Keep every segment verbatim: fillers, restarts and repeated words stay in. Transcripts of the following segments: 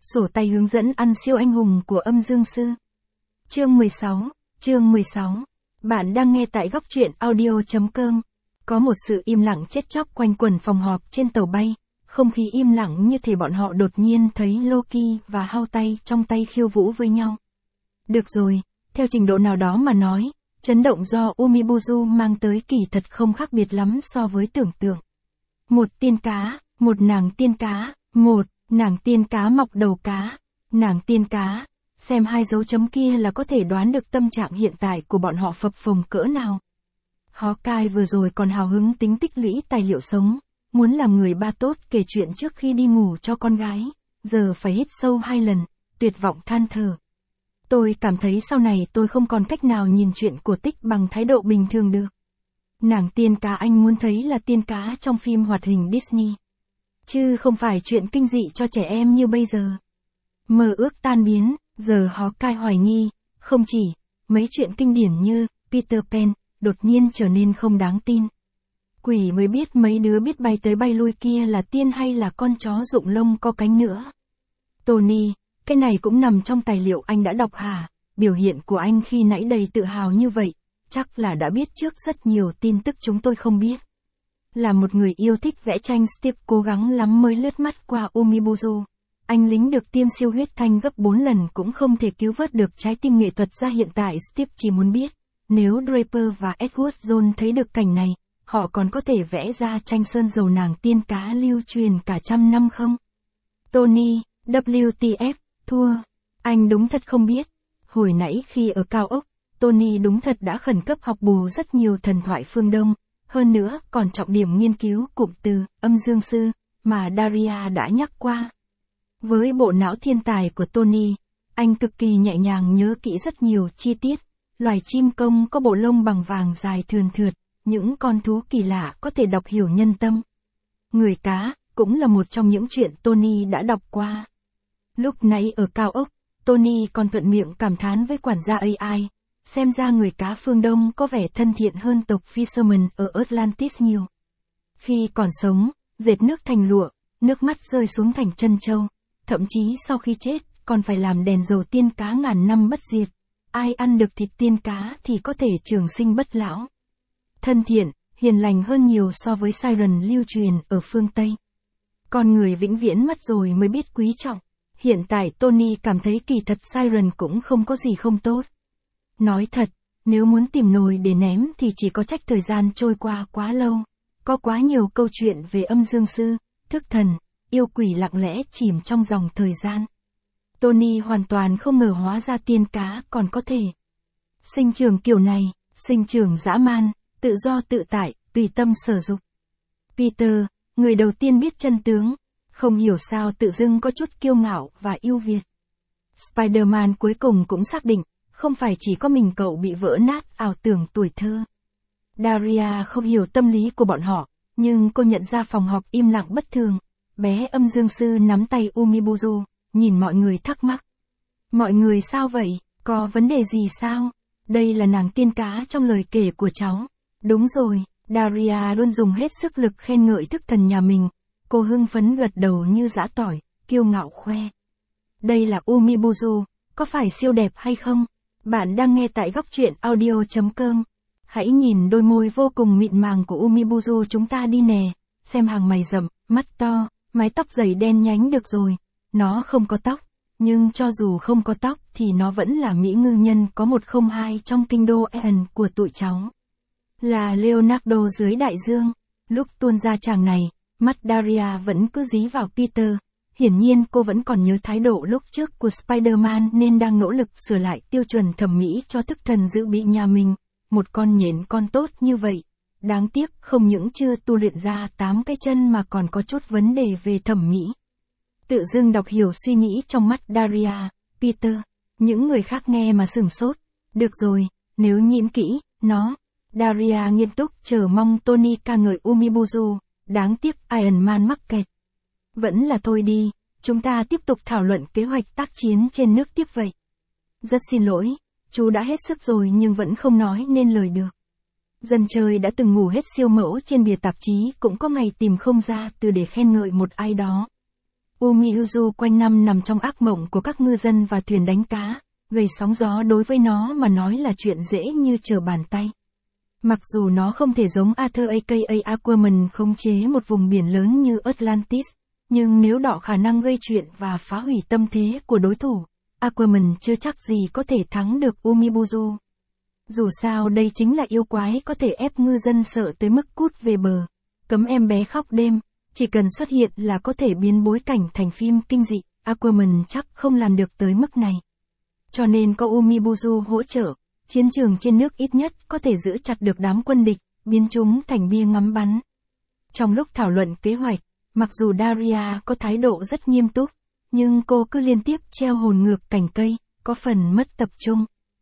Sổ tay hướng dẫn ăn siêu anh hùng của âm dương sư. Chương mười sáu, chương mười sáu. Bạn đang nghe tại góc truyện audio chấm com. Có một sự im lặng chết chóc quanh quần phòng họp trên tàu bay, không khí im lặng như thể bọn họ đột nhiên thấy Loki và Hao tay trong tay khiêu vũ với nhau. Được rồi, theo trình độ nào đó mà nói, chấn động do Umibuzu mang tới kỳ thật không khác biệt lắm so với tưởng tượng. Một tiên cá, một nàng tiên cá, một nàng tiên cá mọc đầu cá, nàng tiên cá, xem hai dấu chấm kia là có thể đoán được tâm trạng hiện tại của bọn họ phập phồng cỡ nào. Hawkeye vừa rồi còn hào hứng tính tích lũy tài liệu sống, muốn làm người ba tốt kể chuyện trước khi đi ngủ cho con gái, giờ phải hít sâu hai lần, tuyệt vọng than thở. Tôi cảm thấy sau này tôi không còn cách nào nhìn chuyện của Tích bằng thái độ bình thường được. Nàng tiên cá anh muốn thấy là tiên cá trong phim hoạt hình Disney, chứ không phải chuyện kinh dị cho trẻ em như bây giờ. Mơ ước tan biến, giờ Hawkeye hoài nghi, không chỉ, mấy chuyện kinh điển như Peter Pan, đột nhiên trở nên không đáng tin. Quỷ mới biết mấy đứa biết bay tới bay lui kia là tiên hay là con chó rụng lông có cánh nữa. Tony, cái này cũng nằm trong tài liệu anh đã đọc hả? Biểu hiện của anh khi nãy đầy tự hào như vậy, chắc là đã biết trước rất nhiều tin tức chúng tôi không biết. Là một người yêu thích vẽ tranh, Steve cố gắng lắm mới lướt mắt qua Umibuzu. Anh lính được tiêm siêu huyết thanh gấp bốn lần cũng không thể cứu vớt được trái tim nghệ thuật gia hiện tại. Steve chỉ muốn biết, nếu Draper và Edward Jones thấy được cảnh này, họ còn có thể vẽ ra tranh sơn dầu nàng tiên cá lưu truyền cả trăm năm không? Tony, W T F, thua. Anh đúng thật không biết. Hồi nãy khi ở cao ốc, Tony đúng thật đã khẩn cấp học bù rất nhiều thần thoại phương Đông, hơn nữa còn trọng điểm nghiên cứu cụm từ âm dương sư mà Daria đã nhắc qua. Với bộ não thiên tài của Tony, anh cực kỳ nhẹ nhàng nhớ kỹ rất nhiều chi tiết. Loài chim công có bộ lông bằng vàng dài thườn thượt, những con thú kỳ lạ có thể đọc hiểu nhân tâm. Người cá cũng là một trong những chuyện Tony đã đọc qua. Lúc nãy ở cao ốc, Tony còn thuận miệng cảm thán với quản gia a i, xem ra người cá phương Đông có vẻ thân thiện hơn tộc Fisherman ở Atlantis nhiều. Khi còn sống, dệt nước thành lụa, nước mắt rơi xuống thành chân châu, thậm chí sau khi chết, còn phải làm đèn dầu tiên cá ngàn năm bất diệt. Ai ăn được thịt tiên cá thì có thể trường sinh bất lão. Thân thiện, hiền lành hơn nhiều so với Siren lưu truyền ở phương Tây. Con người vĩnh viễn mất rồi mới biết quý trọng. Hiện tại Tony cảm thấy kỳ thật Siren cũng không có gì không tốt. Nói thật, nếu muốn tìm nồi để ném thì chỉ có trách thời gian trôi qua quá lâu. Có quá nhiều câu chuyện về âm dương sư, thức thần, yêu quỷ lặng lẽ chìm trong dòng thời gian. Tony hoàn toàn không ngờ hóa ra tiên cá còn có thể sinh trưởng kiểu này, sinh trưởng dã man, tự do tự tại, tùy tâm sở dục. Peter, người đầu tiên biết chân tướng, không hiểu sao tự dưng có chút kiêu ngạo và ưu việt. Spider-Man cuối cùng cũng xác định, không phải chỉ có mình cậu bị vỡ nát ảo tưởng tuổi thơ. Daria không hiểu tâm lý của bọn họ, nhưng cô nhận ra phòng họp im lặng bất thường. Bé âm dương sư nắm tay Umibuzu, nhìn mọi người thắc mắc. Mọi người sao vậy, có vấn đề gì sao? Đây là nàng tiên cá trong lời kể của cháu. Đúng rồi, Daria luôn dùng hết sức lực khen ngợi thức thần nhà mình. Cô hưng phấn gật đầu như giã tỏi, kiêu ngạo khoe. Đây là Umibuzu, có phải siêu đẹp hay không? Bạn đang nghe tại góc truyện audio chấm com. Hãy nhìn đôi môi vô cùng mịn màng của Umibuzu chúng ta đi nè. Xem hàng mày rậm, mắt to, mái tóc dày đen nhánh được rồi. Nó không có tóc, nhưng cho dù không có tóc thì nó vẫn là mỹ ngư nhân có một không hai trong kinh đô Eon của tụi cháu. Là Leonardo dưới đại dương. Lúc tuôn ra chàng này, mắt Daria vẫn cứ dí vào Peter. Hiển nhiên cô vẫn còn nhớ thái độ lúc trước của Spider-Man nên đang nỗ lực sửa lại tiêu chuẩn thẩm mỹ cho thức thần dự bị nhà mình. Một con nhện con tốt như vậy. Đáng tiếc không những chưa tu luyện ra tám cái chân mà còn có chút vấn đề về thẩm mỹ. Tự dưng đọc hiểu suy nghĩ trong mắt Daria, Peter. Những người khác nghe mà sửng sốt. Được rồi, nếu nhiễm kỹ, nó. Daria nghiêm túc chờ mong Tony ca ngợi Umibuzu. Đáng tiếc Iron Man mắc kẹt. Vẫn là thôi đi, chúng ta tiếp tục thảo luận kế hoạch tác chiến trên nước tiếp vậy. Rất xin lỗi, chú đã hết sức rồi nhưng vẫn không nói nên lời được. Dân chơi đã từng ngủ hết siêu mẫu trên bìa tạp chí cũng có ngày tìm không ra từ để khen ngợi một ai đó. Umiuzu quanh năm nằm trong ác mộng của các ngư dân và thuyền đánh cá, gây sóng gió đối với nó mà nói là chuyện dễ như trở bàn tay. Mặc dù nó không thể giống Arthur aka Aquaman khống chế một vùng biển lớn như Atlantis, nhưng nếu đọ khả năng gây chuyện và phá hủy tâm thế của đối thủ, Aquaman chưa chắc gì có thể thắng được Umibuzu. Dù sao đây chính là yêu quái có thể ép ngư dân sợ tới mức cút về bờ, cấm em bé khóc đêm, chỉ cần xuất hiện là có thể biến bối cảnh thành phim kinh dị, Aquaman chắc không làm được tới mức này. Cho nên có Umibuzu hỗ trợ, chiến trường trên nước ít nhất có thể giữ chặt được đám quân địch, biến chúng thành bia ngắm bắn. Trong lúc thảo luận kế hoạch, mặc dù Daria có thái độ rất nghiêm túc, nhưng cô cứ liên tiếp treo hồn ngược cành cây, có phần mất tập trung.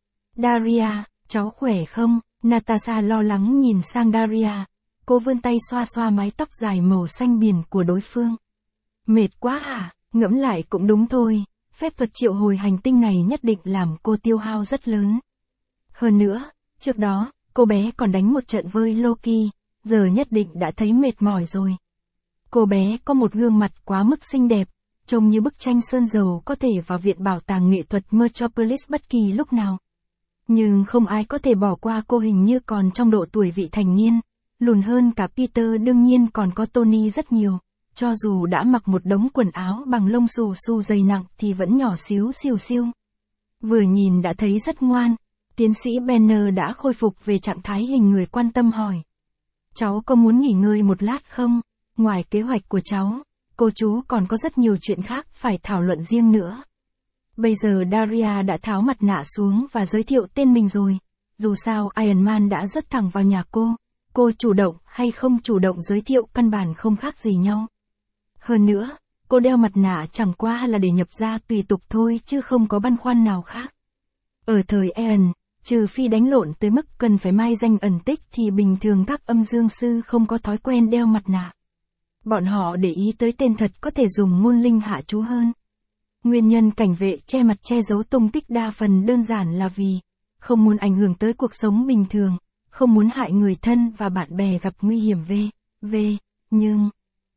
Daria, cháu khỏe không? Natasha lo lắng nhìn sang Daria. Cô vươn tay xoa xoa mái tóc dài màu xanh biển của đối phương. Mệt quá hả? Ngẫm lại cũng đúng thôi, phép thuật triệu hồi hành tinh này nhất định làm cô tiêu hao rất lớn. Hơn nữa, trước đó, cô bé còn đánh một trận với Loki, giờ nhất định đã thấy mệt mỏi rồi. Cô bé có một gương mặt quá mức xinh đẹp, trông như bức tranh sơn dầu có thể vào viện bảo tàng nghệ thuật Metropolis bất kỳ lúc nào. Nhưng không ai có thể bỏ qua cô, hình như còn trong độ tuổi vị thành niên, lùn hơn cả Peter, đương nhiên còn có Tony rất nhiều, cho dù đã mặc một đống quần áo bằng lông xù xù dày nặng thì vẫn nhỏ xíu xiu xiu. Vừa nhìn đã thấy rất ngoan, tiến sĩ Banner đã khôi phục về trạng thái hình người, quan tâm hỏi. Cháu có muốn nghỉ ngơi một lát không? Ngoài kế hoạch của cháu, cô chú còn có rất nhiều chuyện khác phải thảo luận riêng nữa. Bây giờ Daria đã tháo mặt nạ xuống và giới thiệu tên mình rồi. Dù sao Iron Man đã rớt thẳng vào nhà cô. Cô chủ động hay không chủ động giới thiệu căn bản không khác gì nhau. Hơn nữa, cô đeo mặt nạ chẳng qua là để nhập gia tùy tục thôi chứ không có băn khoăn nào khác. Ở thời Aeon, trừ phi đánh lộn tới mức cần phải mai danh ẩn tích thì bình thường các âm dương sư không có thói quen đeo mặt nạ. Bọn họ để ý tới tên thật có thể dùng ngôn linh hạ chú hơn. Nguyên nhân cảnh vệ che mặt che giấu tung tích đa phần đơn giản là vì không muốn ảnh hưởng tới cuộc sống bình thường, không muốn hại người thân và bạn bè gặp nguy hiểm v. v. Nhưng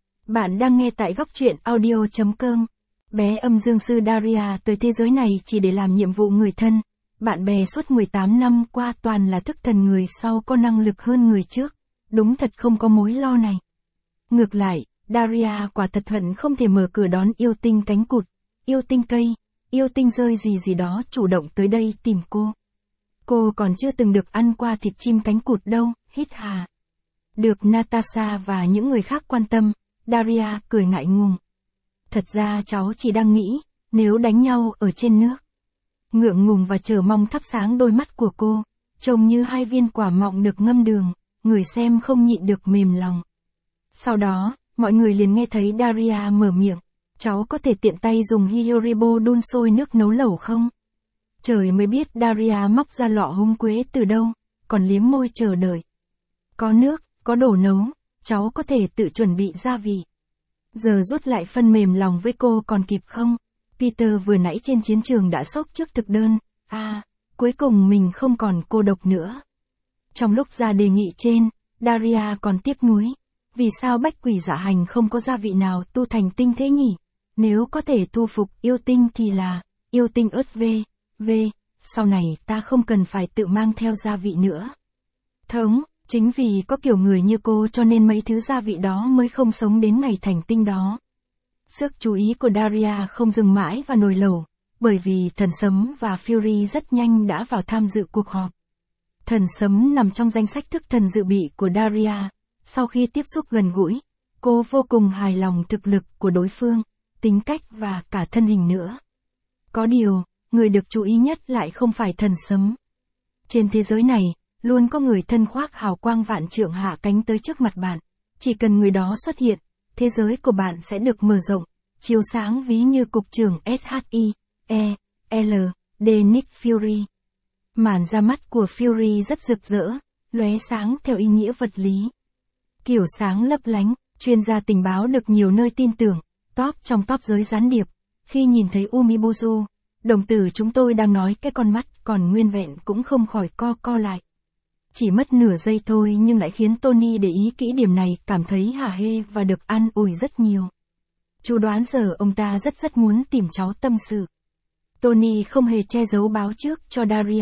bạn đang nghe tại góc truyện audio chấm com. Bé âm dương sư Daria tới thế giới này chỉ để làm nhiệm vụ người thân. Bạn bè suốt mười tám năm qua toàn là thức thần, người sau có năng lực hơn người trước. Đúng thật không có mối lo này. Ngược lại, Daria quả thật hận không thể mở cửa đón yêu tinh cánh cụt, yêu tinh cây, yêu tinh rơi gì gì đó chủ động tới đây tìm cô. Cô còn chưa từng được ăn qua thịt chim cánh cụt đâu, hít hà. Được Natasha và những người khác quan tâm, Daria cười ngại ngùng. Thật ra cháu chỉ đang nghĩ, nếu đánh nhau ở trên nước. Ngượng ngùng và chờ mong thắp sáng đôi mắt của cô, trông như hai viên quả mọng được ngâm đường, người xem không nhịn được mềm lòng. Sau đó, mọi người liền nghe thấy Daria mở miệng, cháu có thể tiện tay dùng Hiyoribo đun sôi nước nấu lẩu không? Trời mới biết Daria móc ra lọ húng quế từ đâu, còn liếm môi chờ đợi. Có nước, có đồ nấu, cháu có thể tự chuẩn bị gia vị. Giờ rút lại phân mềm lòng với cô còn kịp không? Peter vừa nãy trên chiến trường đã sốc trước thực đơn, à, cuối cùng mình không còn cô độc nữa. Trong lúc ra đề nghị trên, Daria còn tiếc nuối. Vì sao bách quỷ dạ hành không có gia vị nào tu thành tinh thế nhỉ? Nếu có thể thu phục yêu tinh thì là, yêu tinh ớt v, v, sau này ta không cần phải tự mang theo gia vị nữa. Thống, chính vì có kiểu người như cô cho nên mấy thứ gia vị đó mới không sống đến ngày thành tinh đó. Sức chú ý của Daria không dừng mãi vào nồi lẩu, bởi vì thần sấm và Fury rất nhanh đã vào tham dự cuộc họp. Thần sấm nằm trong danh sách thức thần dự bị của Daria. Sau khi tiếp xúc gần gũi, cô vô cùng hài lòng thực lực của đối phương, tính cách và cả thân hình nữa. Có điều, người được chú ý nhất lại không phải thần sấm. Trên thế giới này, luôn có người thân khoác hào quang vạn trượng hạ cánh tới trước mặt bạn. Chỉ cần người đó xuất hiện, thế giới của bạn sẽ được mở rộng, chiếu sáng ví như cục trưởng S H I E L D Nick Fury. Màn ra mắt của Fury rất rực rỡ, lóe sáng theo ý nghĩa vật lý. Kiểu sáng lấp lánh, chuyên gia tình báo được nhiều nơi tin tưởng, top trong top giới gián điệp. Khi nhìn thấy Umibuzu, đồng tử chúng tôi đang nói cái con mắt còn nguyên vẹn cũng không khỏi co co lại. Chỉ mất nửa giây thôi nhưng lại khiến Tony để ý kỹ điểm này, cảm thấy hả hê và được an ủi rất nhiều. Chú đoán giờ ông ta rất rất muốn tìm cháu tâm sự. Tony không hề che giấu báo trước cho Daria.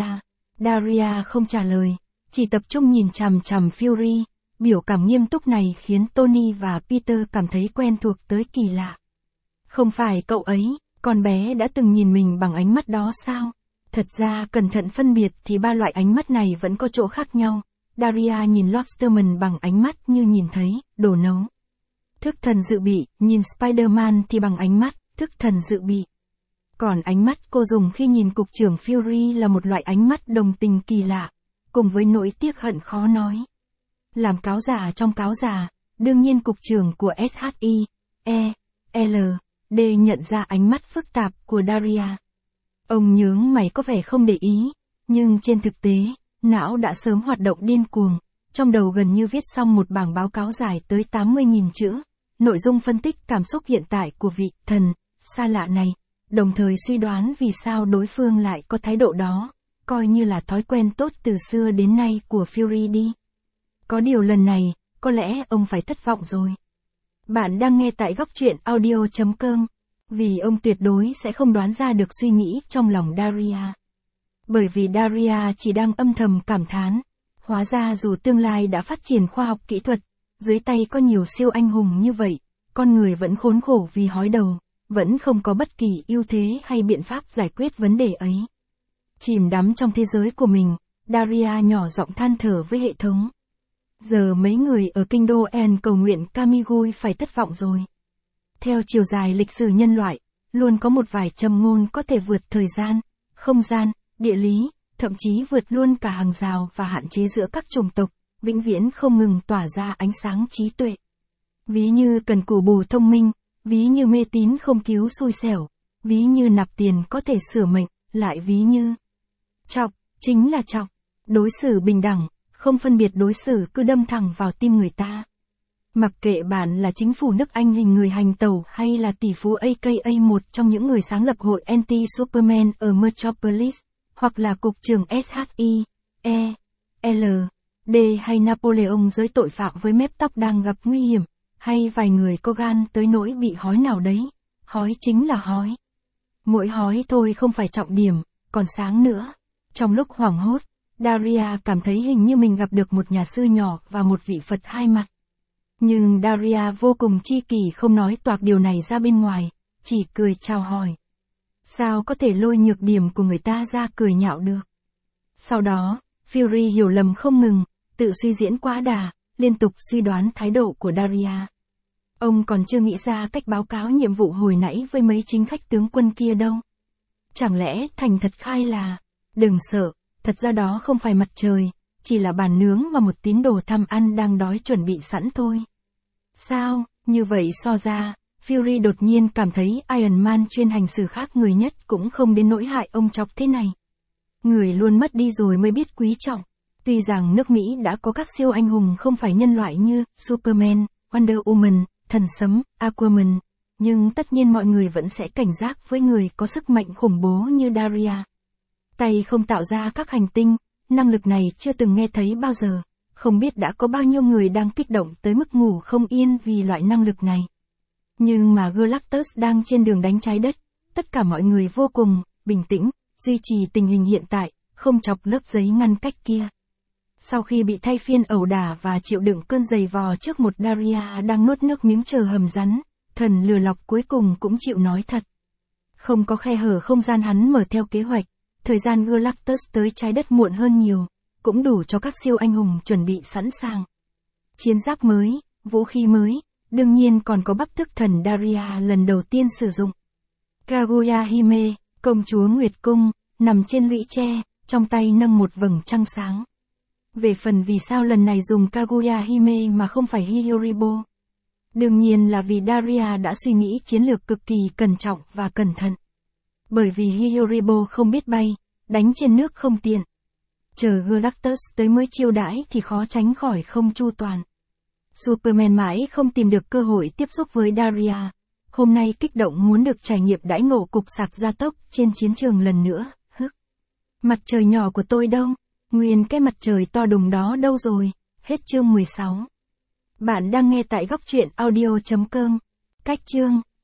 Daria không trả lời, chỉ tập trung nhìn chằm chằm Fury. Biểu cảm nghiêm túc này khiến Tony và Peter cảm thấy quen thuộc tới kỳ lạ. Không phải cậu ấy, con bé đã từng nhìn mình bằng ánh mắt đó sao? Thật ra cẩn thận phân biệt thì ba loại ánh mắt này vẫn có chỗ khác nhau. Daria nhìn Lobsterman bằng ánh mắt như nhìn thấy đồ nấu. Thức thần dự bị, nhìn Spider-Man thì bằng ánh mắt thức thần dự bị. Còn ánh mắt cô dùng khi nhìn cục trưởng Fury là một loại ánh mắt đồng tình kỳ lạ, cùng với nỗi tiếc hận khó nói. Làm cáo giả trong cáo giả, đương nhiên cục trưởng của ét hát i, E, L, D nhận ra ánh mắt phức tạp của Daria. Ông nhướng mày có vẻ không để ý, nhưng trên thực tế, não đã sớm hoạt động điên cuồng, trong đầu gần như viết xong một bảng báo cáo dài tới tám mươi nghìn chữ, nội dung phân tích cảm xúc hiện tại của vị thần xa lạ này, đồng thời suy đoán vì sao đối phương lại có thái độ đó, coi như là thói quen tốt từ xưa đến nay của Fury đi. Có điều lần này, có lẽ ông phải thất vọng rồi. Bạn đang nghe tại góc truyện audio chấm com, vì ông tuyệt đối sẽ không đoán ra được suy nghĩ trong lòng Daria. Bởi vì Daria chỉ đang âm thầm cảm thán, hóa ra dù tương lai đã phát triển khoa học kỹ thuật, dưới tay có nhiều siêu anh hùng như vậy, con người vẫn khốn khổ vì hói đầu, vẫn không có bất kỳ ưu thế hay biện pháp giải quyết vấn đề ấy. Chìm đắm trong thế giới của mình, Daria nhỏ giọng than thở với hệ thống. Giờ mấy người ở kinh đô En cầu nguyện Kamigui phải thất vọng rồi. Theo chiều dài lịch sử nhân loại, luôn có một vài châm ngôn có thể vượt thời gian, không gian, địa lý, thậm chí vượt luôn cả hàng rào và hạn chế giữa các chủng tộc, vĩnh viễn không ngừng tỏa ra ánh sáng trí tuệ. Ví như cần cù bù thông minh, ví như mê tín không cứu xui xẻo, ví như nạp tiền có thể sửa mệnh, lại ví như chọc, chính là chọc, đối xử bình đẳng, không phân biệt đối xử cứ đâm thẳng vào tim người ta. Mặc kệ bạn là chính phủ nước Anh hình người hành tẩu hay là tỷ phú a ca a một trong những người sáng lập hội Anti-Superman ở Metropolis, hoặc là cục trưởng ét hát i, E, L, D hay Napoleon giới tội phạm với mép tóc đang gặp nguy hiểm, hay vài người có gan tới nỗi bị hói nào đấy, hói chính là hói. Mỗi hói thôi không phải trọng điểm, còn sáng nữa. Trong lúc hoảng hốt, Daria cảm thấy hình như mình gặp được một nhà sư nhỏ và một vị Phật hai mặt. Nhưng Daria vô cùng chi kỷ không nói toạc điều này ra bên ngoài, chỉ cười chào hỏi. Sao có thể lôi nhược điểm của người ta ra cười nhạo được? Sau đó, Fury hiểu lầm không ngừng, tự suy diễn quá đà, liên tục suy đoán thái độ của Daria. Ông còn chưa nghĩ ra cách báo cáo nhiệm vụ hồi nãy với mấy chính khách tướng quân kia đâu. Chẳng lẽ thành thật khai là, đừng sợ, thật ra đó không phải mặt trời, chỉ là bàn nướng mà một tín đồ tham ăn đang đói chuẩn bị sẵn thôi. Sao, như vậy so ra, Fury đột nhiên cảm thấy Iron Man chuyên hành xử khác người nhất cũng không đến nỗi hại ông chọc thế này. Người luôn mất đi rồi mới biết quý trọng. Tuy rằng nước Mỹ đã có các siêu anh hùng không phải nhân loại như Superman, Wonder Woman, Thần Sấm, Aquaman, nhưng tất nhiên mọi người vẫn sẽ cảnh giác với người có sức mạnh khủng bố như Daria. Tay không tạo ra các hành tinh, năng lực này chưa từng nghe thấy bao giờ, không biết đã có bao nhiêu người đang kích động tới mức ngủ không yên vì loại năng lực này. Nhưng mà Galactus đang trên đường đánh trái đất, tất cả mọi người vô cùng bình tĩnh, duy trì tình hình hiện tại, không chọc lớp giấy ngăn cách kia. Sau khi bị thay phiên ẩu đả và chịu đựng cơn giày vò trước một Daria đang nuốt nước miếng chờ hầm rắn, thần lừa lọc cuối cùng cũng chịu nói thật. Không có khe hở không gian hắn mở theo kế hoạch, thời gian Galactus tới trái đất muộn hơn nhiều, cũng đủ cho các siêu anh hùng chuẩn bị sẵn sàng. Chiến giáp mới, vũ khí mới, đương nhiên còn có bắp thức thần Daria lần đầu tiên sử dụng. Kaguya Hime, công chúa Nguyệt Cung, nằm trên lũy tre, trong tay nâng một vầng trăng sáng. Về phần vì sao lần này dùng Kaguya Hime mà không phải Hiyoribo. Đương nhiên là vì Daria đã suy nghĩ chiến lược cực kỳ cẩn trọng và cẩn thận. Bởi vì Hiyoribo không biết bay, đánh trên nước không tiện. Chờ Galactus tới mới chiêu đãi thì khó tránh khỏi không chu toàn. Superman mãi không tìm được cơ hội tiếp xúc với Daria. Hôm nay kích động muốn được trải nghiệm đãi ngộ cục sạc gia tốc trên chiến trường lần nữa. Hức. Mặt trời nhỏ của tôi đâu? Nguyên cái mặt trời to đùng đó đâu rồi? Hết chương mười sáu. Bạn đang nghe tại góc truyện audio chấm com. Cách chương.